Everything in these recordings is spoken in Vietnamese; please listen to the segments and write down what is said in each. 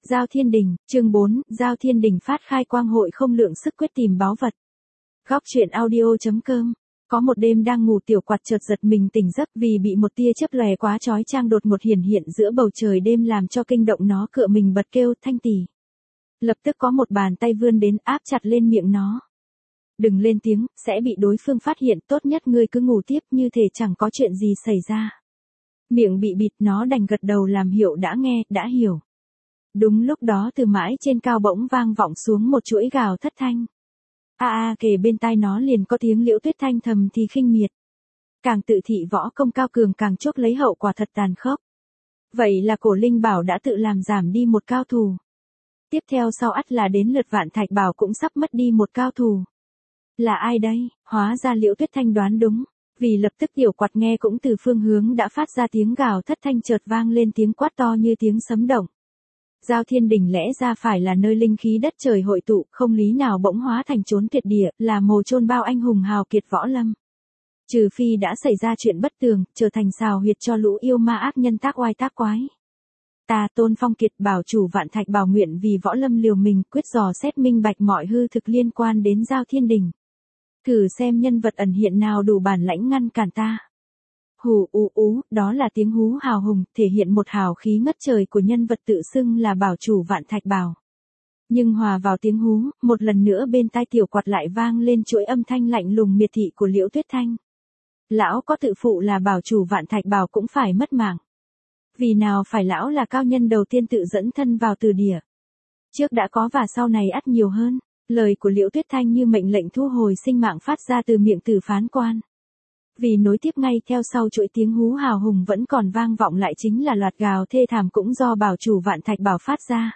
Giao Thiên Đình, chương 4, Giao Thiên Đình phát khai quang hội không lượng sức quyết tìm báu vật. Góc truyện audio.com. Có một đêm đang ngủ tiểu quạt chợt giật mình tỉnh giấc vì bị một tia chớp lòe quá chói chang đột ngột hiển hiện giữa bầu trời đêm làm cho kinh động nó cựa mình bật kêu Thanh tỷ. Lập tức có một bàn tay vươn đến áp chặt lên miệng nó. Đừng lên tiếng, sẽ bị đối phương phát hiện, tốt nhất ngươi cứ ngủ tiếp như thể chẳng có chuyện gì xảy ra. Miệng bị bịt nó đành gật đầu làm hiệu đã nghe, đã hiểu. Đúng lúc đó từ mãi trên cao bỗng vang vọng xuống một chuỗi gào thất thanh. Kề bên tai nó liền có tiếng Liễu Tuyết Thanh thầm thì khinh miệt. Càng tự thị võ công cao cường càng chốt lấy hậu quả thật tàn khốc. Vậy là Cổ Linh Bảo đã tự làm giảm đi một cao thủ. Tiếp theo sau ắt là đến lượt Vạn Thạch Bảo cũng sắp mất đi một cao thủ. Là ai đây? Hóa ra Liễu Tuyết Thanh đoán đúng. Vì lập tức tiểu quạt nghe cũng từ phương hướng đã phát ra tiếng gào thất thanh chợt vang lên tiếng quát to như tiếng sấm động. Giao Thiên Đình lẽ ra phải là nơi linh khí đất trời hội tụ, không lý nào bỗng hóa thành chốn tuyệt địa, là mồ chôn bao anh hùng hào kiệt võ lâm. Trừ phi đã xảy ra chuyện bất tường, trở thành sào huyệt cho lũ yêu ma ác nhân tác oai tác quái. Ta Tôn Phong Kiệt bảo chủ Vạn Thạch Bảo nguyện vì võ lâm liều mình quyết dò xét minh bạch mọi hư thực liên quan đến Giao Thiên Đình. Thử xem nhân vật ẩn hiện nào đủ bản lãnh ngăn cản ta. Hù đó là tiếng hú hào hùng, thể hiện một hào khí ngất trời của nhân vật tự xưng là bảo chủ Vạn Thạch Bảo. Nhưng hòa vào tiếng hú, một lần nữa bên tai tiểu quạt lại vang lên chuỗi âm thanh lạnh lùng miệt thị của Liễu Tuyết Thanh. Lão có tự phụ là bảo chủ Vạn Thạch Bảo cũng phải mất mạng. Vì nào phải lão là cao nhân đầu tiên tự dẫn thân vào từ địa. Trước đã có và sau này ắt nhiều hơn. Lời của Liễu Tuyết Thanh như mệnh lệnh thu hồi sinh mạng phát ra từ miệng Tử Phán Quan. Vì nối tiếp ngay theo sau chuỗi tiếng hú hào hùng vẫn còn vang vọng lại chính là loạt gào thê thảm cũng do bảo chủ Vạn Thạch Bảo phát ra.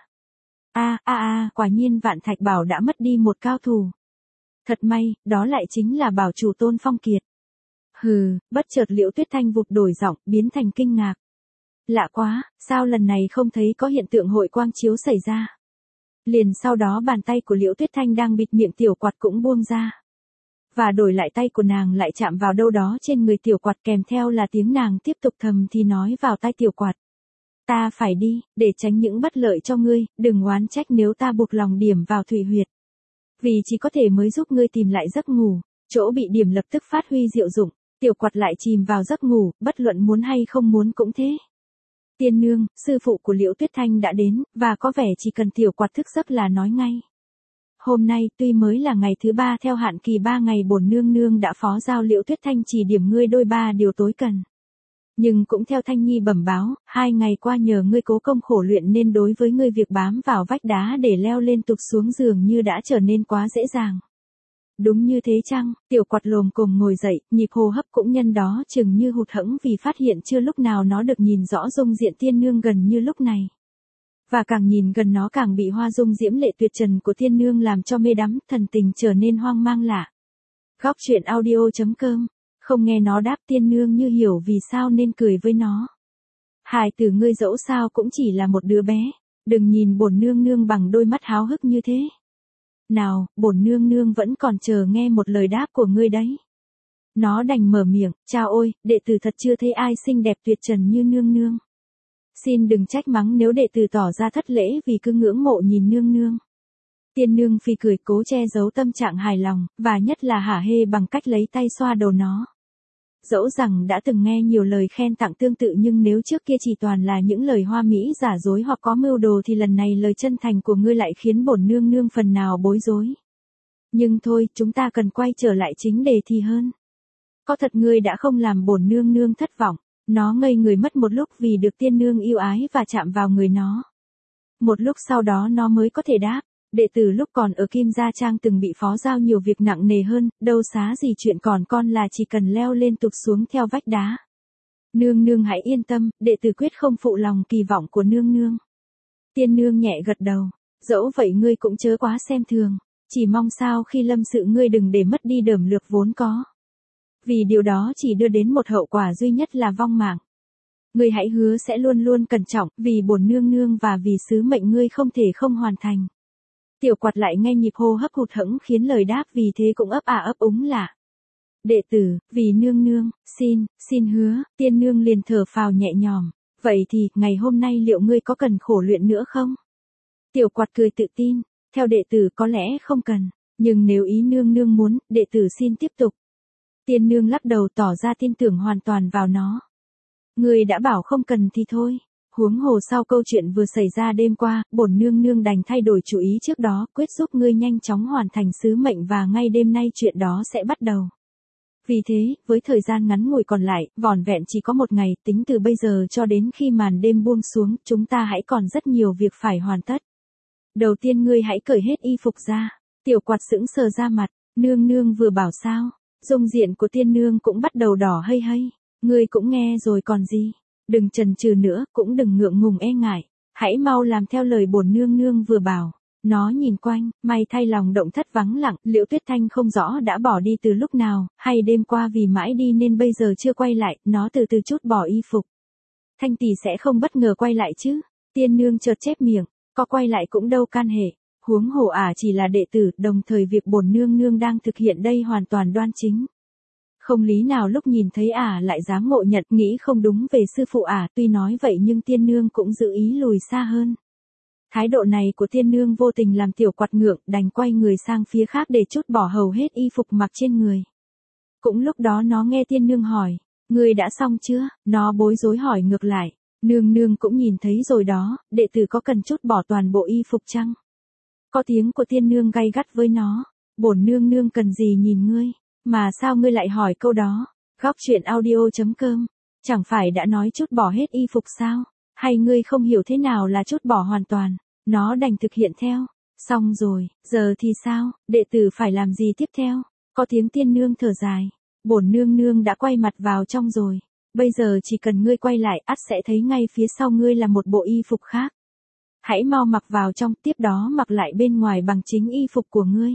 Quả nhiên Vạn Thạch Bảo đã mất đi một cao thủ. Thật may, đó lại chính là bảo chủ Tôn Phong Kiệt. Bất chợt Liễu Tuyết Thanh vụt đổi giọng, biến thành kinh ngạc. Lạ quá, sao lần này không thấy có hiện tượng hội quang chiếu xảy ra. Liền sau đó bàn tay của Liễu Tuyết Thanh đang bịt miệng tiểu quạt cũng buông ra. Và đổi lại tay của nàng lại chạm vào đâu đó trên người tiểu quạt kèm theo là tiếng nàng tiếp tục thầm thì nói vào tai tiểu quạt. Ta phải đi, để tránh những bất lợi cho ngươi, đừng oán trách nếu ta buộc lòng điểm vào thủy huyệt. Vì chỉ có thể mới giúp ngươi tìm lại giấc ngủ, chỗ bị điểm lập tức phát huy diệu dụng, tiểu quạt lại chìm vào giấc ngủ, bất luận muốn hay không muốn cũng thế. Tiên nương, sư phụ của Liễu Tuyết Thanh đã đến, và có vẻ chỉ cần tiểu quạt thức giấc là nói ngay. Hôm nay tuy mới là ngày thứ 3 theo hạn kỳ 3 ngày bổn nương nương đã phó giao Liễu Tuyết Thanh chỉ điểm ngươi đôi 3 điều tối cần. Nhưng cũng theo Thanh Nhi bẩm báo, 2 ngày qua nhờ ngươi cố công khổ luyện nên đối với ngươi việc bám vào vách đá để leo lên tục xuống giường như đã trở nên quá dễ dàng. Đúng như thế chăng? Tiểu quạt lồm cồm ngồi dậy, nhịp hô hấp cũng nhân đó chừng như hụt hẫng vì phát hiện chưa lúc nào nó được nhìn rõ dung diện tiên nương gần như lúc này. Và càng nhìn gần nó càng bị hoa dung diễm lệ tuyệt trần của tiên nương làm cho mê đắm, thần tình trở nên hoang mang lạ. Góc truyện audio.com. Không nghe nó đáp tiên nương như hiểu vì sao nên cười với nó. Hài tử ngươi dẫu sao cũng chỉ là một đứa bé, đừng nhìn bổn nương nương bằng đôi mắt háo hức như thế. Nào, bổn nương nương vẫn còn chờ nghe một lời đáp của ngươi đấy. Nó đành mở miệng, chao ôi, đệ tử thật chưa thấy ai xinh đẹp tuyệt trần như nương nương. Xin đừng trách mắng nếu đệ tử tỏ ra thất lễ vì cứ ngưỡng mộ nhìn nương nương. Tiên nương phi cười cố che giấu tâm trạng hài lòng, và nhất là hả hê bằng cách lấy tay xoa đầu nó. Dẫu rằng đã từng nghe nhiều lời khen tặng tương tự nhưng nếu trước kia chỉ toàn là những lời hoa mỹ giả dối hoặc có mưu đồ thì lần này lời chân thành của ngươi lại khiến bổn nương nương phần nào bối rối. Nhưng thôi, chúng ta cần quay trở lại chính đề thì hơn. Có thật ngươi đã không làm bổn nương nương thất vọng. Nó ngây người mất một lúc vì được tiên nương yêu ái và chạm vào người nó. Một lúc sau đó nó mới có thể đáp, đệ tử lúc còn ở Kim Gia Trang từng bị phó giao nhiều việc nặng nề hơn, đâu xá gì chuyện còn con là chỉ cần leo lên tục xuống theo vách đá. Nương nương hãy yên tâm, đệ tử quyết không phụ lòng kỳ vọng của nương nương. Tiên nương nhẹ gật đầu, dẫu vậy ngươi cũng chớ quá xem thường, chỉ mong sao khi lâm sự ngươi đừng để mất đi đởm lược vốn có. Vì điều đó chỉ đưa đến một hậu quả duy nhất là vong mạng. Ngươi hãy hứa sẽ luôn luôn cẩn trọng, vì bổn nương nương và vì sứ mệnh ngươi không thể không hoàn thành. Tiểu quạt lại nghe nhịp hô hấp hụt hẫng khiến lời đáp vì thế cũng ấp ấp úng lạ. Đệ tử, vì nương nương, xin hứa, tiên nương liền thở phào nhẹ nhõm. Vậy thì, ngày hôm nay liệu ngươi có cần khổ luyện nữa không? Tiểu Quạt cười tự tin, theo đệ tử có lẽ không cần, nhưng nếu ý nương nương muốn, đệ tử xin tiếp tục. Tiên nương lắc đầu tỏ ra tin tưởng hoàn toàn vào nó. Người đã bảo không cần thì thôi. Huống hồ sau câu chuyện vừa xảy ra đêm qua, bổn nương nương đành thay đổi chủ ý trước đó, quyết giúp ngươi nhanh chóng hoàn thành sứ mệnh và ngay đêm nay chuyện đó sẽ bắt đầu. Vì thế, với thời gian ngắn ngủi còn lại, vỏn vẹn chỉ có một ngày, tính từ bây giờ cho đến khi màn đêm buông xuống, chúng ta hãy còn rất nhiều việc phải hoàn tất. Đầu tiên ngươi hãy cởi hết y phục ra. Tiểu Quạt sững sờ ra mặt, nương nương vừa bảo sao? Dung diện của tiên nương cũng bắt đầu đỏ hây hây. Ngươi cũng nghe rồi còn gì? Đừng chần chừ nữa, cũng đừng ngượng ngùng e ngại. Hãy mau làm theo lời bổn nương nương vừa bảo. Nó nhìn quanh, may thay lòng động thất vắng lặng, Liễu Tuyết Thanh không rõ đã bỏ đi từ lúc nào, hay đêm qua vì mãi đi nên bây giờ chưa quay lại, nó từ từ chút bỏ y phục. Thanh tỷ sẽ không bất ngờ quay lại chứ? Tiên nương chợt chép miệng, có quay lại cũng đâu can hệ. Huống hồ chỉ là đệ tử, đồng thời việc bổn nương nương đang thực hiện đây hoàn toàn đoan chính. Không lý nào lúc nhìn thấy lại dám ngộ nhận, nghĩ không đúng về sư phụ tuy nói vậy nhưng tiên nương cũng giữ ý lùi xa hơn. Thái độ này của tiên nương vô tình làm Tiểu Quạt ngượng, đành quay người sang phía khác để trút bỏ hầu hết y phục mặc trên người. Cũng lúc đó nó nghe tiên nương hỏi, ngươi đã xong chưa? Nó bối rối hỏi ngược lại, nương nương cũng nhìn thấy rồi đó, đệ tử có cần trút bỏ toàn bộ y phục chăng? Có tiếng của tiên nương gay gắt với nó, bổn nương nương cần gì nhìn ngươi, mà sao ngươi lại hỏi câu đó? Góc truyện audio.com, chẳng phải đã nói trút bỏ hết y phục sao? Hay ngươi không hiểu thế nào là trút bỏ hoàn toàn? Nó đành thực hiện theo. Xong rồi, giờ thì sao? Đệ tử phải làm gì tiếp theo? Có tiếng tiên nương thở dài, bổn nương nương đã quay mặt vào trong rồi. Bây giờ chỉ cần ngươi quay lại, ắt sẽ thấy ngay phía sau ngươi là một bộ y phục khác. Hãy mau mặc vào trong, tiếp đó mặc lại bên ngoài bằng chính y phục của ngươi.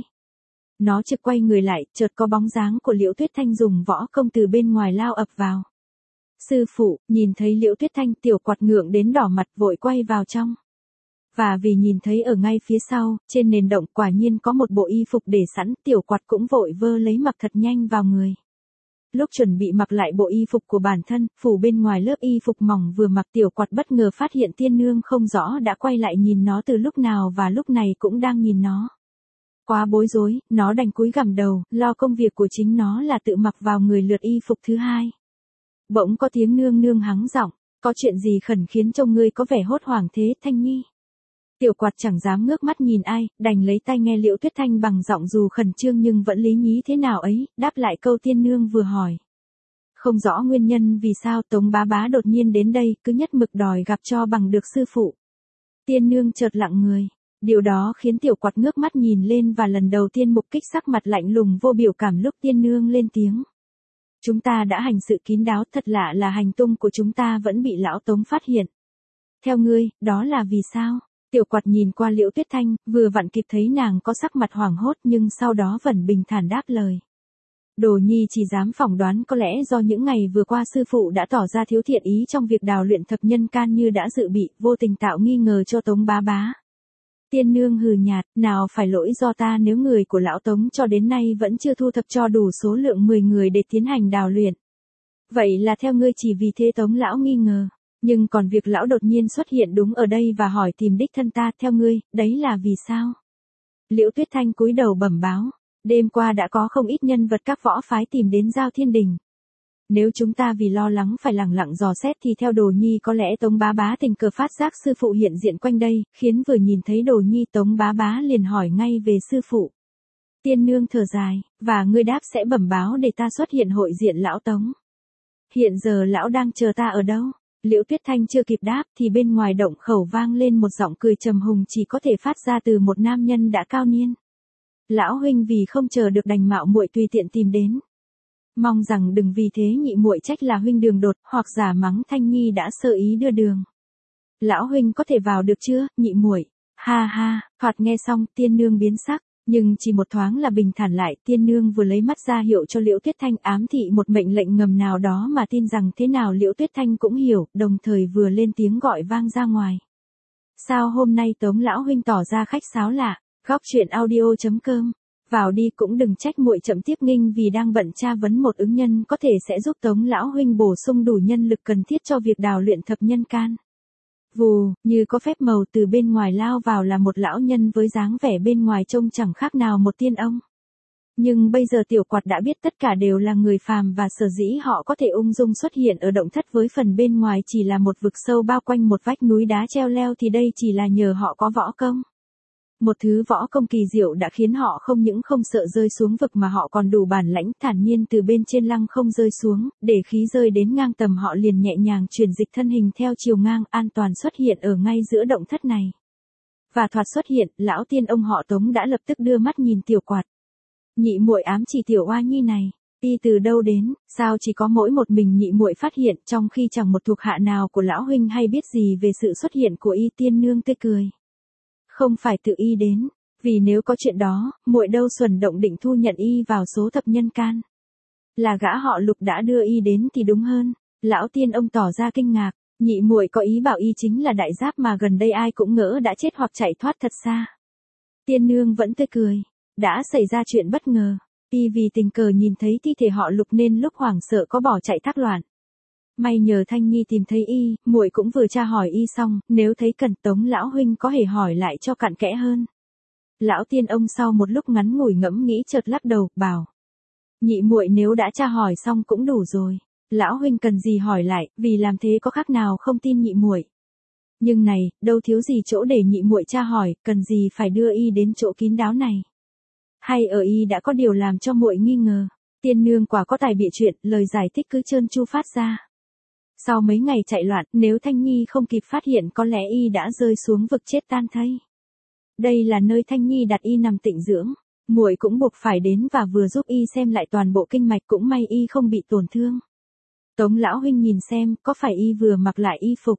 Nó trực quay người lại, chợt có bóng dáng của Liễu Tuyết Thanh dùng võ công từ bên ngoài lao ập vào. Sư phụ, nhìn thấy Liễu Tuyết Thanh, Tiểu Quạt ngượng đến đỏ mặt vội quay vào trong. Và vì nhìn thấy ở ngay phía sau, trên nền động quả nhiên có một bộ y phục để sẵn, Tiểu Quạt cũng vội vơ lấy mặc thật nhanh vào người. Lúc chuẩn bị mặc lại bộ y phục của bản thân, phủ bên ngoài lớp y phục mỏng vừa mặc, Tiểu Quạt bất ngờ phát hiện tiên nương không rõ đã quay lại nhìn nó từ lúc nào và lúc này cũng đang nhìn nó. Quá bối rối, nó đành cúi gằm đầu, lo công việc của chính nó là tự mặc vào người lượt y phục thứ hai. Bỗng có tiếng nương nương hắng giọng, có chuyện gì khẩn khiến trông ngươi có vẻ hốt hoảng thế, Thanh Nhi? Tiểu Quạt chẳng dám ngước mắt nhìn ai, đành lấy tay nghe Liễu Tuyết Thanh bằng giọng dù khẩn trương nhưng vẫn lý nhí thế nào ấy, đáp lại câu tiên nương vừa hỏi. Không rõ nguyên nhân vì sao Tống bá bá đột nhiên đến đây, cứ nhất mực đòi gặp cho bằng được sư phụ. Tiên nương chợt lặng người. Điều đó khiến Tiểu Quạt ngước mắt nhìn lên và lần đầu tiên mục kích sắc mặt lạnh lùng vô biểu cảm lúc tiên nương lên tiếng. Chúng ta đã hành sự kín đáo, thật lạ là hành tung của chúng ta vẫn bị lão Tống phát hiện. Theo ngươi, đó là vì sao? Tiểu Quạt nhìn qua Liễu Tuyết Thanh, vừa vặn kịp thấy nàng có sắc mặt hoảng hốt nhưng sau đó vẫn bình thản đáp lời. Đồ nhi chỉ dám phỏng đoán có lẽ do những ngày vừa qua sư phụ đã tỏ ra thiếu thiện ý trong việc đào luyện thập nhân can như đã dự bị, vô tình tạo nghi ngờ cho Tống bá bá. Tiên nương hừ nhạt, nào phải lỗi do ta nếu người của lão Tống cho đến nay vẫn chưa thu thập cho đủ số lượng 10 người để tiến hành đào luyện. Vậy là theo ngươi chỉ vì thế Tống lão nghi ngờ, nhưng còn việc lão đột nhiên xuất hiện đúng ở đây và hỏi tìm đích thân ta, theo ngươi, đấy là vì sao? Liễu Tuyết Thanh cúi đầu bẩm báo, đêm qua đã có không ít nhân vật các võ phái tìm đến Giao Thiên Đình. Nếu chúng ta vì lo lắng phải lẳng lặng dò xét thì theo Đồ nhi có lẽ Tống bá bá tình cờ phát giác sư phụ hiện diện quanh đây, khiến vừa nhìn thấy Đồ nhi Tống bá bá liền hỏi ngay về sư phụ. Tiên nương thở dài, và ngươi đáp sẽ bẩm báo để ta xuất hiện hội diện lão Tống. Hiện giờ lão đang chờ ta ở đâu? Liễu Tuyết Thanh chưa kịp đáp thì bên ngoài động khẩu vang lên một giọng cười trầm hùng chỉ có thể phát ra từ một nam nhân đã cao niên. Lão huynh vì không chờ được đành mạo muội tùy tiện tìm đến. Mong rằng đừng vì thế nhị muội trách là huynh đường đột, hoặc giả mắng Thanh Nhi đã sơ ý đưa đường. Lão huynh có thể vào được chưa, nhị muội? Ha ha, thoạt nghe xong, tiên nương biến sắc, nhưng chỉ một thoáng là bình thản lại, tiên nương vừa lấy mắt ra hiệu cho Liễu Tuyết Thanh ám thị một mệnh lệnh ngầm nào đó mà tin rằng thế nào Liễu Tuyết Thanh cũng hiểu, đồng thời vừa lên tiếng gọi vang ra ngoài. Sao hôm nay Tống lão huynh tỏ ra khách sáo lạ? Góc truyện audio.com. Vào đi, cũng đừng trách muội chậm tiếp nghinh vì đang bận tra vấn một ứng nhân có thể sẽ giúp Tống lão huynh bổ sung đủ nhân lực cần thiết cho việc đào luyện thập nhân can. Vù, như có phép màu từ bên ngoài lao vào là một lão nhân với dáng vẻ bên ngoài trông chẳng khác nào một tiên ông. Nhưng bây giờ tiểu quạt đã biết tất cả đều là người phàm và sở dĩ họ có thể ung dung xuất hiện ở động thất với phần bên ngoài chỉ là một vực sâu bao quanh một vách núi đá treo leo thì đây chỉ là nhờ họ có võ công. Một thứ võ công kỳ diệu đã khiến họ không những không sợ rơi xuống vực mà họ còn đủ bản lãnh thản nhiên từ bên trên lăng không rơi xuống, để khí rơi đến ngang tầm họ liền nhẹ nhàng chuyển dịch thân hình theo chiều ngang an toàn xuất hiện ở ngay giữa động thất này. Và thoạt xuất hiện, lão tiên ông họ Tống đã lập tức đưa mắt nhìn tiểu quạt. Nhị muội ám chỉ tiểu oa nhi này, y từ đâu đến, sao chỉ có mỗi một mình nhị muội phát hiện trong khi chẳng một thuộc hạ nào của lão huynh hay biết gì về sự xuất hiện của y. Tiên nương tươi cười. Không phải tự y đến, vì nếu có chuyện đó, muội đâu xuẩn động định thu nhận y vào số thập nhân can. Là gã họ Lục đã đưa y đến thì đúng hơn. Lão tiên ông tỏ ra kinh ngạc, nhị muội có ý bảo y chính là đại giáp mà gần đây ai cũng ngỡ đã chết hoặc chạy thoát thật xa. Tiên nương vẫn tươi cười, đã xảy ra chuyện bất ngờ, y vì tình cờ nhìn thấy thi thể họ Lục nên lúc hoảng sợ có bỏ chạy thác loạn. May nhờ Thanh Nhi tìm thấy y, muội cũng vừa tra hỏi y xong, nếu thấy cần Tống lão huynh có hề hỏi lại cho cặn kẽ hơn. Lão tiên ông sau một lúc ngắn ngủi ngẫm nghĩ chợt lắc đầu, bảo: nhị muội nếu đã tra hỏi xong cũng đủ rồi, lão huynh cần gì hỏi lại, vì làm thế có khác nào không tin nhị muội. Nhưng này, đâu thiếu gì chỗ để nhị muội tra hỏi, cần gì phải đưa y đến chỗ kín đáo này. Hay ở y đã có điều làm cho muội nghi ngờ. Tiên nương quả có tài bịa chuyện, lời giải thích cứ trơn tru phát ra. Sau mấy ngày chạy loạn, nếu Thanh Nhi không kịp phát hiện có lẽ y đã rơi xuống vực chết tan thây. Đây là nơi Thanh Nhi đặt y nằm tịnh dưỡng, muội cũng buộc phải đến và vừa giúp y xem lại toàn bộ kinh mạch, cũng may y không bị tổn thương. Tống lão huynh nhìn xem, có phải y vừa mặc lại y phục?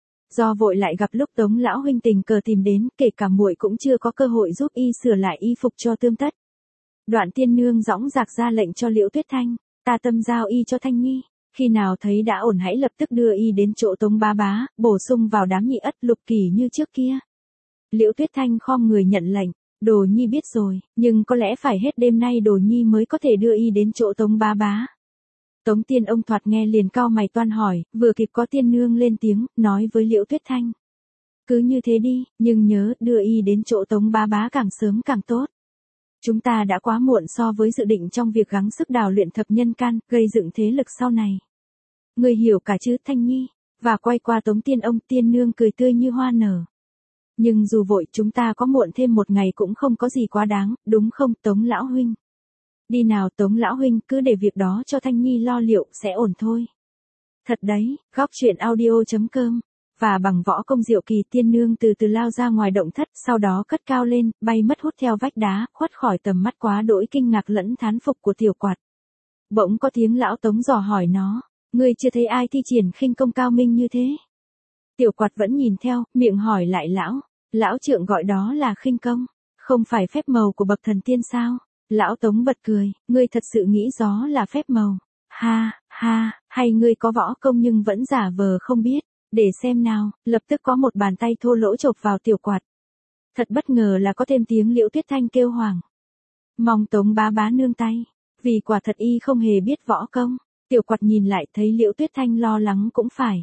Do vội lại gặp lúc Tống lão huynh tình cờ tìm đến, kể cả muội cũng chưa có cơ hội giúp y sửa lại y phục cho tươm tất. Đoạn tiên nương dõng dạc ra lệnh cho Liễu Tuyết Thanh, ta tâm giao y cho Thanh Nhi. Khi nào thấy đã ổn hãy lập tức đưa y đến chỗ Tống bá bá, bổ sung vào đám nhị ất Lục Kỳ như trước kia. Liễu Tuyết Thanh khom người nhận lệnh, đồ nhi biết rồi, nhưng có lẽ phải hết đêm nay đồ nhi mới có thể đưa y đến chỗ Tống bá bá. Tống tiên ông thoạt nghe liền cau mày toan hỏi, vừa kịp có tiên nương lên tiếng, nói với Liễu Tuyết Thanh. Cứ như thế đi, nhưng nhớ đưa y đến chỗ Tống bá bá càng sớm càng tốt. Chúng ta đã quá muộn so với dự định trong việc gắng sức đào luyện thập nhân can, gây dựng thế lực sau này. Người hiểu cả chứ Thanh Nhi, và quay qua Tống tiên ông. Tiên nương cười tươi như hoa nở. Nhưng dù vội chúng ta có muộn thêm một ngày cũng không có gì quá đáng, đúng không Tống lão huynh? Đi nào Tống lão huynh, cứ để việc đó cho Thanh Nhi lo liệu, sẽ ổn thôi. Thật đấy, góc truyện audio.com. Và bằng võ công diệu kỳ, tiên nương từ từ lao ra ngoài động thất, sau đó cất cao lên, bay mất hút theo vách đá, khuất khỏi tầm mắt quá đỗi kinh ngạc lẫn thán phục của tiểu quạt. Bỗng có tiếng lão Tống dò hỏi nó, ngươi chưa thấy ai thi triển khinh công cao minh như thế? Tiểu quạt vẫn nhìn theo, miệng hỏi lại lão trượng gọi đó là khinh công, không phải phép màu của bậc thần tiên sao? Lão Tống bật cười, ngươi thật sự nghĩ gió là phép màu? Ha, ha, hay ngươi có võ công nhưng vẫn giả vờ không biết? Để xem nào, lập tức có một bàn tay thô lỗ chộp vào tiểu quạt. Thật bất ngờ là có thêm tiếng Liễu Tuyết Thanh kêu hoảng. Mong Tống bá bá nương tay, vì quả thật y không hề biết võ công. Tiểu quạt nhìn lại thấy Liễu Tuyết Thanh lo lắng cũng phải.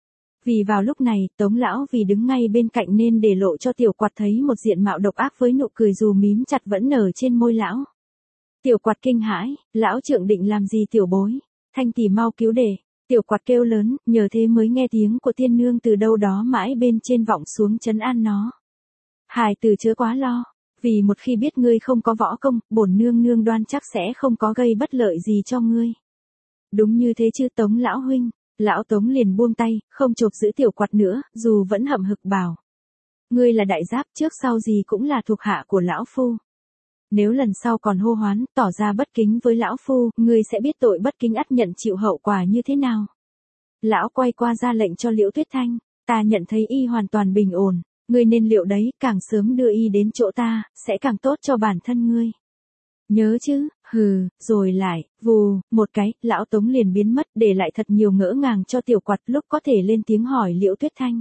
Vì vào lúc này, Tống lão vì đứng ngay bên cạnh nên để lộ cho tiểu quạt thấy một diện mạo độc ác với nụ cười dù mím chặt vẫn nở trên môi lão. Tiểu quạt kinh hãi, lão trượng định làm gì tiểu bối? Thanh tỷ mau cứu để. Tiểu quạt kêu lớn, nhờ thế mới nghe tiếng của tiên nương từ đâu đó mãi bên trên vọng xuống trấn an nó. Hài tử chớ quá lo, vì một khi biết ngươi không có võ công, bổn nương nương đoan chắc sẽ không có gây bất lợi gì cho ngươi. Đúng như thế chứ Tống lão huynh? Lão Tống liền buông tay, không chộp giữ tiểu quạt nữa, dù vẫn hậm hực bảo. Ngươi là đại giáp, trước sau gì cũng là thuộc hạ của lão phu. Nếu lần sau còn hô hoán, tỏ ra bất kính với lão phu, ngươi sẽ biết tội bất kính ắt nhận chịu hậu quả như thế nào. Lão quay qua ra lệnh cho Liễu Tuyết Thanh, ta nhận thấy y hoàn toàn bình ổn, ngươi nên liệu đấy, càng sớm đưa y đến chỗ ta, sẽ càng tốt cho bản thân ngươi. Nhớ chứ, hừ, rồi lại, vù, một cái, lão Tống liền biến mất, để lại thật nhiều ngỡ ngàng cho tiểu quạt lúc có thể lên tiếng hỏi Liễu Tuyết Thanh.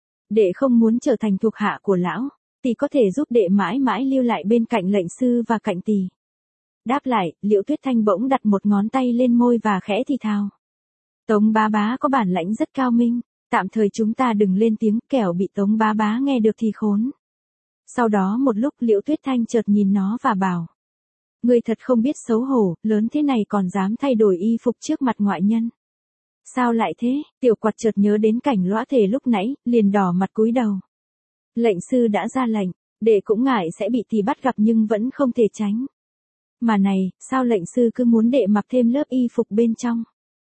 Đệ không muốn trở thành thuộc hạ của lão, tỷ có thể giúp đệ mãi mãi lưu lại bên cạnh lệnh sư và cạnh tỷ. Đáp lại, Liễu Tuyết Thanh bỗng đặt một ngón tay lên môi và khẽ thì thào. Tống bá bá có bản lãnh rất cao minh, Tạm thời chúng ta đừng lên tiếng, kẻo bị Tống bá bá nghe được thì khốn. Sau đó một lúc Liễu Tuyết Thanh chợt nhìn nó và bảo. Ngươi thật không biết xấu hổ, lớn thế này còn dám thay đổi y phục trước mặt ngoại nhân. Sao lại thế? Tiểu Quạt chợt nhớ đến cảnh lõa thể lúc nãy, liền đỏ mặt cúi đầu. Lệnh sư đã ra lệnh, đệ cũng ngại sẽ bị tỷ bắt gặp nhưng vẫn không thể tránh. Mà này, sao lệnh sư cứ muốn đệ mặc thêm lớp y phục bên trong?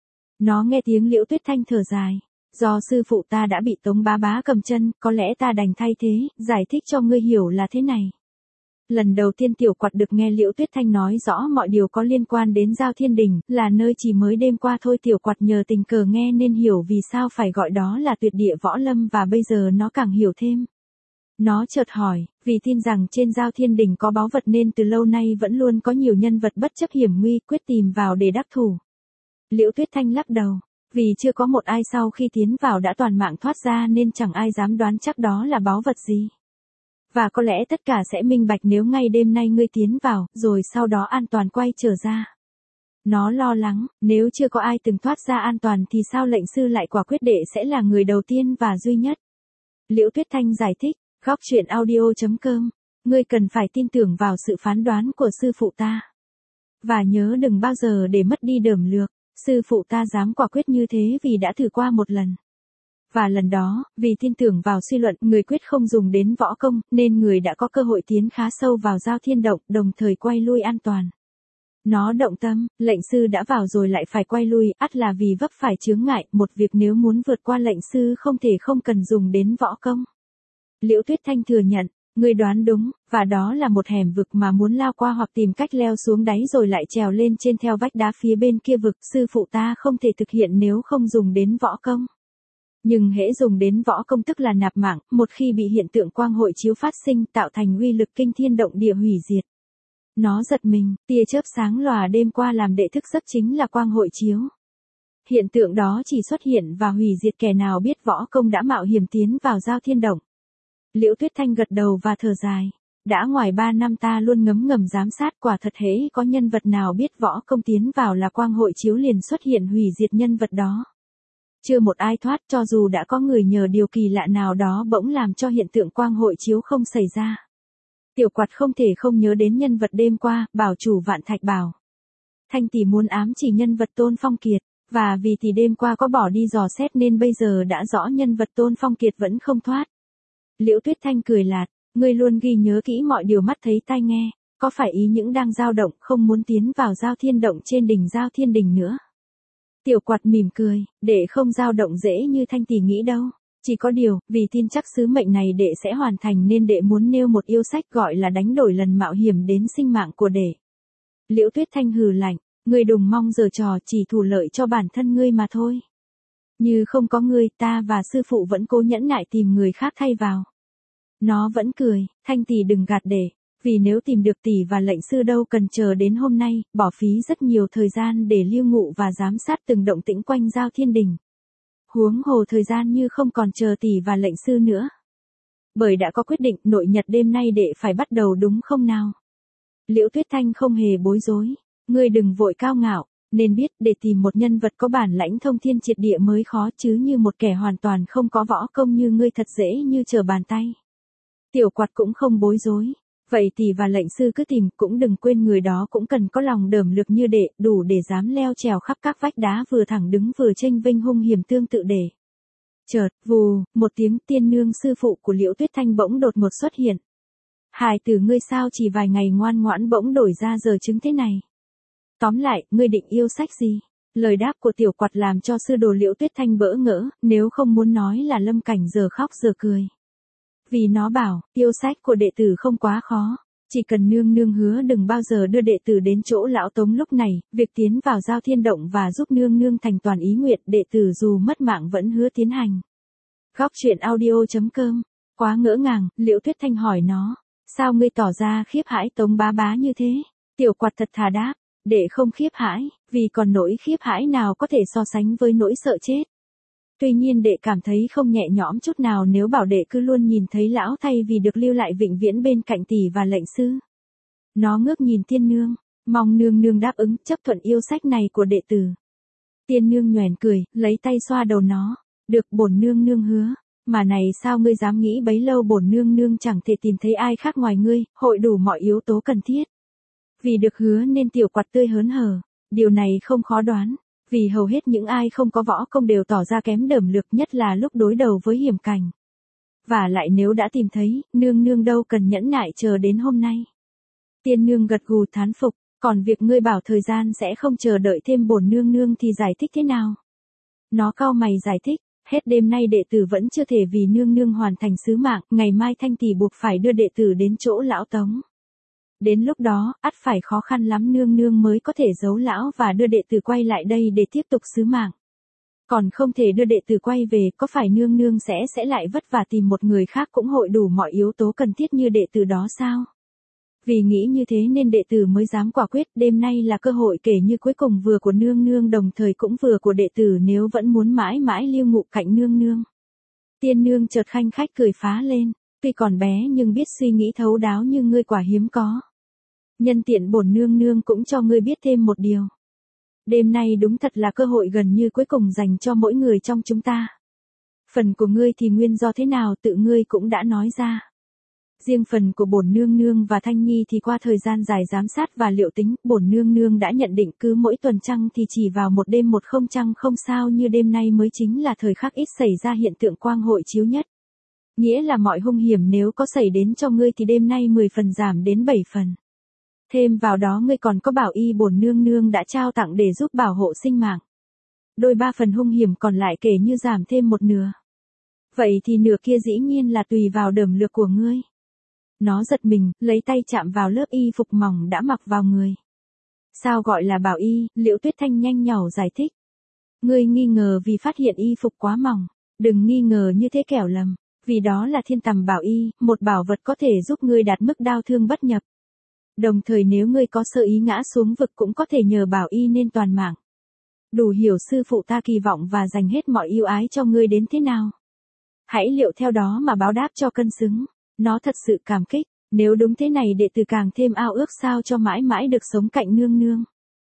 Nó nghe tiếng Liễu Tuyết Thanh thở dài. Do sư phụ ta đã bị Tống bá bá cầm chân, có lẽ ta đành thay thế, giải thích cho ngươi hiểu là thế này. Lần đầu tiên Tiểu Quạt được nghe Liễu Tuyết Thanh nói rõ mọi điều có liên quan đến Giao Thiên Đình, là nơi chỉ mới đêm qua thôi Tiểu Quạt nhờ tình cờ nghe nên hiểu vì sao phải gọi đó là tuyệt địa võ lâm và bây giờ nó càng hiểu thêm. Nó chợt hỏi, vì tin rằng trên Giao Thiên Đình có báu vật nên từ lâu nay vẫn luôn có nhiều nhân vật bất chấp hiểm nguy quyết tìm vào để đắc thủ. Liễu Tuyết Thanh lắc đầu, vì chưa có một ai sau khi tiến vào đã toàn mạng thoát ra nên chẳng ai dám đoán chắc đó là báu vật gì. Và có lẽ tất cả sẽ minh bạch nếu ngay đêm nay ngươi tiến vào, rồi sau đó an toàn quay trở ra. Nó lo lắng, nếu chưa có ai từng thoát ra an toàn thì sao lệnh sư lại quả quyết đệ sẽ là người đầu tiên và duy nhất. Liễu Tuyết Thanh giải thích, góc truyện audio.com, ngươi cần phải tin tưởng vào sự phán đoán của sư phụ ta. Và nhớ đừng bao giờ để mất đi đởm lược, sư phụ ta dám quả quyết như thế vì đã thử qua một lần. Và lần đó, vì tin tưởng vào suy luận người quyết không dùng đến võ công, nên người đã có cơ hội tiến khá sâu vào Giao Thiên Động, đồng thời quay lui an toàn. Nó động tâm, lệnh sư đã vào rồi lại phải quay lui, ắt là vì vấp phải chướng ngại, một việc nếu muốn vượt qua lệnh sư không thể không cần dùng đến võ công. Liễu Tuyết Thanh thừa nhận, ngươi đoán đúng, và đó là một hẻm vực mà muốn lao qua hoặc tìm cách leo xuống đáy rồi lại trèo lên trên theo vách đá phía bên kia vực, sư phụ ta không thể thực hiện nếu không dùng đến võ công. Nhưng hễ dùng đến võ công tức là nạp mạng, một khi bị hiện tượng quang hội chiếu phát sinh tạo thành uy lực kinh thiên động địa hủy diệt. Nó giật mình, tia chớp sáng lòa đêm qua làm đệ thức giấc chính là quang hội chiếu. Hiện tượng đó chỉ xuất hiện và hủy diệt kẻ nào biết võ công đã mạo hiểm tiến vào Giao Thiên Động. Liễu Tuyết Thanh gật đầu và thở dài. Đã ngoài 3 năm ta luôn ngấm ngầm giám sát, quả thật hễ có nhân vật nào biết võ công tiến vào là quang hội chiếu liền xuất hiện hủy diệt nhân vật đó. Chưa một ai thoát, cho dù đã có người nhờ điều kỳ lạ nào đó bỗng làm cho hiện tượng quang hội chiếu không xảy ra. Tiểu Quạt không thể không nhớ đến nhân vật đêm qua, bảo chủ Vạn Thạch bảo. Thanh tỷ muốn ám chỉ nhân vật Tôn Phong Kiệt, và vì tỷ đêm qua có bỏ đi dò xét nên bây giờ đã rõ nhân vật Tôn Phong Kiệt vẫn không thoát. Liễu Tuyết Thanh cười lạt, ngươi luôn ghi nhớ kỹ mọi điều mắt thấy tai nghe, có phải ý những đang dao động không muốn tiến vào Giao Thiên Động trên đỉnh Giao Thiên Đình nữa? Tiểu Quạt mỉm cười, đệ không dao động dễ như Thanh tỷ nghĩ đâu. Chỉ có điều, vì tin chắc sứ mệnh này đệ sẽ hoàn thành nên đệ muốn nêu một yêu sách gọi là đánh đổi lần mạo hiểm đến sinh mạng của đệ. Liễu Tuyết Thanh hừ lạnh, ngươi đừng mong giở trò chỉ thủ lợi cho bản thân ngươi mà thôi. Như không có ngươi, ta và sư phụ vẫn cố nhẫn nại tìm người khác thay vào. Nó vẫn cười, Thanh tỷ đừng gạt đệ, vì nếu tìm được tỷ và lệnh sư đâu cần chờ đến hôm nay, bỏ phí rất nhiều thời gian để lưu ngụ và giám sát từng động tĩnh quanh Giao Thiên Đình. Huống hồ thời gian như không còn chờ tỷ và lệnh sư nữa. Bởi đã có quyết định nội nhật đêm nay đệ phải bắt đầu đúng không nào? Liễu Tuyết Thanh không hề bối rối, ngươi đừng vội cao ngạo, nên biết để tìm một nhân vật có bản lãnh thông thiên triệt địa mới khó chứ như một kẻ hoàn toàn không có võ công như ngươi thật dễ như trở bàn tay. Tiểu Quạt cũng không bối rối. Vậy tỷ và lệnh sư cứ tìm, cũng đừng quên người đó cũng cần có lòng đởm lực như đệ, đủ để dám leo trèo khắp các vách đá vừa thẳng đứng vừa chênh vênh hung hiểm tương tự để. Chợt, vù, một tiếng tiên nương sư phụ của Liễu Tuyết Thanh bỗng đột ngột xuất hiện. Hài tử ngươi sao chỉ vài ngày ngoan ngoãn bỗng đổi ra giờ chứng thế này? Tóm lại, ngươi định yêu sách gì? Lời đáp của Tiểu Quạt làm cho sư đồ Liễu Tuyết Thanh bỡ ngỡ, nếu không muốn nói là Lâm Cảnh giờ khóc giờ cười. Vì nó bảo, yêu sách của đệ tử không quá khó, chỉ cần nương nương hứa đừng bao giờ đưa đệ tử đến chỗ lão Tống lúc này, việc tiến vào Giao Thiên Động và giúp nương nương thành toàn ý nguyện đệ tử dù mất mạng vẫn hứa tiến hành. Góc truyện audio.com, quá ngỡ ngàng, Liễu Tuyết Thanh hỏi nó, sao ngươi tỏ ra khiếp hãi Tống bá bá như thế? Tiểu Quạt thật thà đáp, đệ không khiếp hãi, vì còn nỗi khiếp hãi nào có thể so sánh với nỗi sợ chết. Tuy nhiên đệ cảm thấy không nhẹ nhõm chút nào nếu bảo đệ cứ luôn nhìn thấy lão thay vì được lưu lại vĩnh viễn bên cạnh tỷ và lệnh sư. Nó ngước nhìn tiên nương, mong nương nương đáp ứng chấp thuận yêu sách này của đệ tử. Tiên nương nhoẻn cười, lấy tay xoa đầu nó, Được, bổn nương nương hứa. Mà này sao ngươi dám nghĩ bấy lâu bổn nương nương chẳng thể tìm thấy ai khác ngoài ngươi, hội đủ mọi yếu tố cần thiết. Vì được hứa nên tiểu quạt tươi hớn hở, điều này không khó đoán, vì hầu hết những ai không có võ công đều tỏ ra kém đẩm lược, nhất là lúc đối đầu với hiểm cảnh. Và lại nếu đã tìm thấy, nương nương đâu cần nhẫn nại chờ đến hôm nay. Tiên nương gật gù thán phục, còn việc ngươi bảo thời gian sẽ không chờ đợi thêm bổn nương nương thì giải thích thế nào? Nó cau mày giải thích, hết đêm nay đệ tử vẫn chưa thể vì nương nương hoàn thành sứ mạng, ngày mai Thanh tỷ buộc phải đưa đệ tử đến chỗ lão Tống. Đến lúc đó, ắt phải khó khăn lắm nương nương mới có thể giấu lão và đưa đệ tử quay lại đây để tiếp tục sứ mạng. Còn không thể đưa đệ tử quay về, có phải nương nương sẽ lại vất vả tìm một người khác cũng hội đủ mọi yếu tố cần thiết như đệ tử đó sao? Vì nghĩ như thế nên đệ tử mới dám quả quyết, đêm nay là cơ hội kể như cuối cùng vừa của nương nương đồng thời cũng vừa của đệ tử nếu vẫn muốn mãi mãi lưu ngụ cạnh nương nương. Tiên nương chợt khanh khách cười phá lên, tuy còn bé nhưng biết suy nghĩ thấu đáo như ngươi quả hiếm có. Nhân tiện bổn nương nương cũng cho ngươi biết thêm một điều. Đêm nay đúng thật là cơ hội gần như cuối cùng dành cho mỗi người trong chúng ta. Phần của ngươi thì nguyên do thế nào tự ngươi cũng đã nói ra. Riêng phần của bổn nương nương và Thanh Nhi thì qua thời gian dài giám sát và liệu tính, bổn nương nương đã nhận định cứ mỗi tuần trăng thì chỉ vào một đêm một không trăng không sao như đêm nay mới chính là thời khắc ít xảy ra hiện tượng quang hội chiếu nhất. Nghĩa là mọi hung hiểm nếu có xảy đến cho ngươi thì đêm nay 10 phần giảm đến 7 phần. Thêm vào đó ngươi còn có bảo y bổn nương nương đã trao tặng để giúp bảo hộ sinh mạng. Đôi 3 phần hung hiểm còn lại kể như giảm thêm một nửa. Vậy thì nửa kia dĩ nhiên là tùy vào đẩm lược của ngươi. Nó giật mình, lấy tay chạm vào lớp y phục mỏng đã mặc vào người. Sao gọi là bảo y, Liễu Tuyết Thanh nhanh nhỏ giải thích. Ngươi nghi ngờ vì phát hiện y phục quá mỏng, đừng nghi ngờ như thế kẻo lầm, vì đó là thiên tầm bảo y, một bảo vật có thể giúp ngươi đạt mức đao thương bất nhập. Đồng thời nếu ngươi có sơ ý ngã xuống vực cũng có thể nhờ bảo y nên toàn mạng. Đủ hiểu sư phụ ta kỳ vọng và dành hết mọi yêu ái cho ngươi đến thế nào. Hãy liệu theo đó mà báo đáp cho cân xứng. Nó thật sự cảm kích, nếu đúng thế này đệ tử càng thêm ao ước sao cho mãi mãi được sống cạnh nương nương.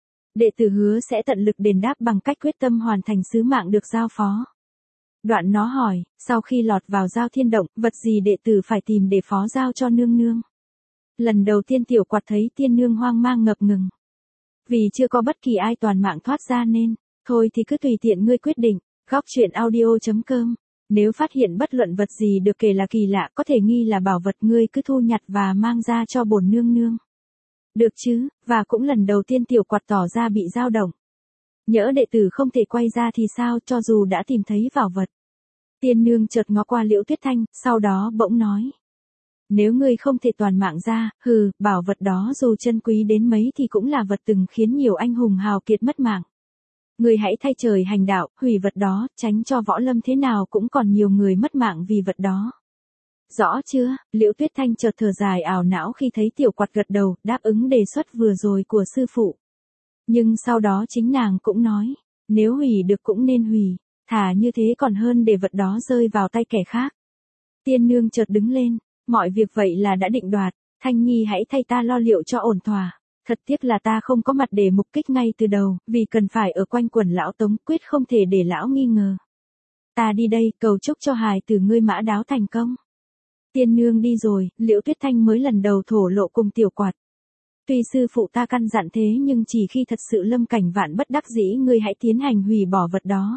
Đệ tử hứa sẽ tận lực đền đáp bằng cách quyết tâm hoàn thành sứ mạng được giao phó. Đoạn nó hỏi, sau khi lọt vào giao thiên động, vật gì đệ tử phải tìm để phó giao cho nương nương? Lần đầu tiên tiểu quạt thấy tiên nương hoang mang ngập ngừng. Vì chưa có bất kỳ ai toàn mạng thoát ra nên, thôi thì cứ tùy tiện ngươi quyết định, góc truyện audio.com. Nếu phát hiện bất luận vật gì được kể là kỳ lạ có thể nghi là bảo vật ngươi cứ thu nhặt và mang ra cho bổn nương nương. Được chứ, và cũng lần đầu tiên tiểu quạt tỏ ra bị dao động. Nhỡ đệ tử không thể quay ra thì sao cho dù đã tìm thấy bảo vật. Tiên nương chợt ngó qua Liễu Tuyết Thanh, sau đó bỗng nói. Nếu ngươi không thể toàn mạng ra, bảo vật đó dù chân quý đến mấy thì cũng là vật từng khiến nhiều anh hùng hào kiệt mất mạng. Ngươi hãy thay trời hành đạo, hủy vật đó, tránh cho võ lâm thế nào cũng còn nhiều người mất mạng vì vật đó. Rõ chưa? Liễu Tuyết Thanh chợt thở dài ảo não khi thấy tiểu quạt gật đầu, đáp ứng đề xuất vừa rồi của sư phụ. Nhưng sau đó chính nàng cũng nói, nếu hủy được cũng nên hủy, thà như thế còn hơn để vật đó rơi vào tay kẻ khác. Tiên nương chợt đứng lên, mọi việc vậy là đã định đoạt, Thanh Nhi hãy thay ta lo liệu cho ổn thỏa. Thật tiếc là ta không có mặt để mục kích ngay từ đầu, vì cần phải ở quanh quần lão Tống, quyết không thể để lão nghi ngờ. Ta đi đây, cầu chúc cho hài tử ngươi mã đáo thành công. Tiên nương đi rồi, Liễu Tuyết Thanh mới lần đầu thổ lộ cùng tiểu quạt. Tuy sư phụ ta căn dặn thế nhưng chỉ khi thật sự lâm cảnh vạn bất đắc dĩ ngươi hãy tiến hành hủy bỏ vật đó.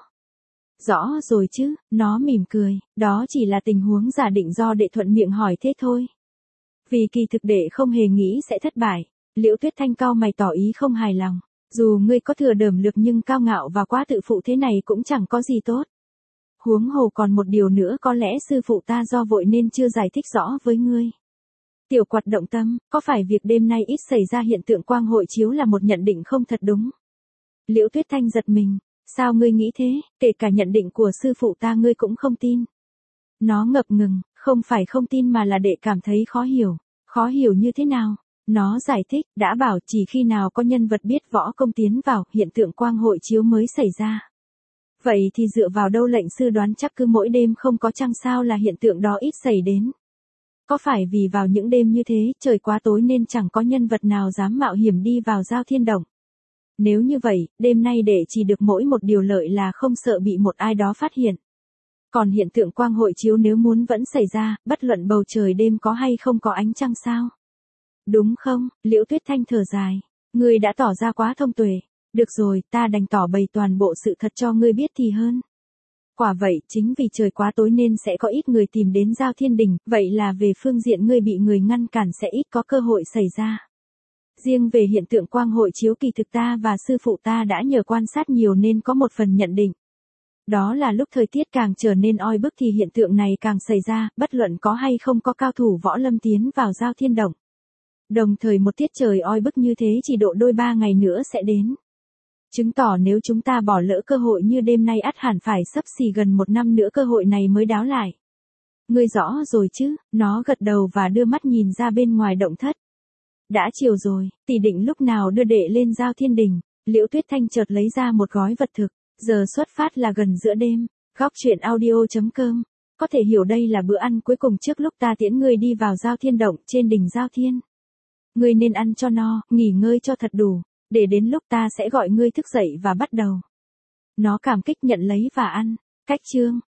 Rõ rồi chứ, nó mỉm cười, đó chỉ là tình huống giả định do đệ thuận miệng hỏi thế thôi. Vì kỳ thực đệ không hề nghĩ sẽ thất bại. Liễu Tuyết Thanh cau mày tỏ ý không hài lòng. Dù ngươi có thừa đởm lực nhưng cao ngạo và quá tự phụ thế này cũng chẳng có gì tốt. Huống hồ còn một điều nữa có lẽ sư phụ ta do vội nên chưa giải thích rõ với ngươi. Tiểu quạt động tâm, có phải việc đêm nay ít xảy ra hiện tượng quang hội chiếu là một nhận định không thật đúng? Liễu Tuyết Thanh giật mình. Sao ngươi nghĩ thế, kể cả nhận định của sư phụ ta ngươi cũng không tin? Nó ngập ngừng, không phải không tin mà là đệ cảm thấy khó hiểu. Khó hiểu như thế nào? Nó giải thích, đã bảo chỉ khi nào có nhân vật biết võ công tiến vào, hiện tượng quang hội chiếu mới xảy ra. Vậy thì dựa vào đâu lệnh sư đoán chắc cứ mỗi đêm không có trăng sao là hiện tượng đó ít xảy đến? Có phải vì vào những đêm như thế, trời quá tối nên chẳng có nhân vật nào dám mạo hiểm đi vào giao thiên động? Nếu như vậy, đêm nay đệ chỉ được mỗi một điều lợi là không sợ bị một ai đó phát hiện. Còn hiện tượng quang hội chiếu nếu muốn vẫn xảy ra, bất luận bầu trời đêm có hay không có ánh trăng sao? Đúng không? Liễu Tuyết Thanh thở dài. Ngươi đã tỏ ra quá thông tuệ. Được rồi, ta đành tỏ bày toàn bộ sự thật cho ngươi biết thì hơn. Quả vậy, chính vì trời quá tối nên sẽ có ít người tìm đến Giao Thiên Đình, vậy là về phương diện ngươi bị người ngăn cản sẽ ít có cơ hội xảy ra. Riêng về hiện tượng quang hội chiếu kỳ thực ta và sư phụ ta đã nhờ quan sát nhiều nên có một phần nhận định. Đó là lúc thời tiết càng trở nên oi bức thì hiện tượng này càng xảy ra, bất luận có hay không có cao thủ võ lâm tiến vào Giao Thiên Động. Đồng thời một tiết trời oi bức như thế chỉ độ đôi 3 ngày nữa sẽ đến. Chứng tỏ nếu chúng ta bỏ lỡ cơ hội như đêm nay ắt hẳn phải xấp xì gần 1 năm nữa cơ hội này mới đáo lại. Ngươi rõ rồi chứ? Nó gật đầu và đưa mắt nhìn ra bên ngoài động thất. Đã chiều rồi, tỷ định lúc nào đưa đệ lên Giao Thiên Đình? Liễu Tuyết Thanh chợt lấy ra một gói vật thực. Giờ xuất phát là gần giữa đêm. Góc truyện audio.com. Có thể hiểu đây là bữa ăn cuối cùng trước lúc ta tiễn ngươi đi vào Giao Thiên Động trên đỉnh Giao Thiên. Ngươi nên ăn cho no, nghỉ ngơi cho thật đủ, để đến lúc ta sẽ gọi ngươi thức dậy và bắt đầu. Nó cảm kích nhận lấy và ăn. Cách chương.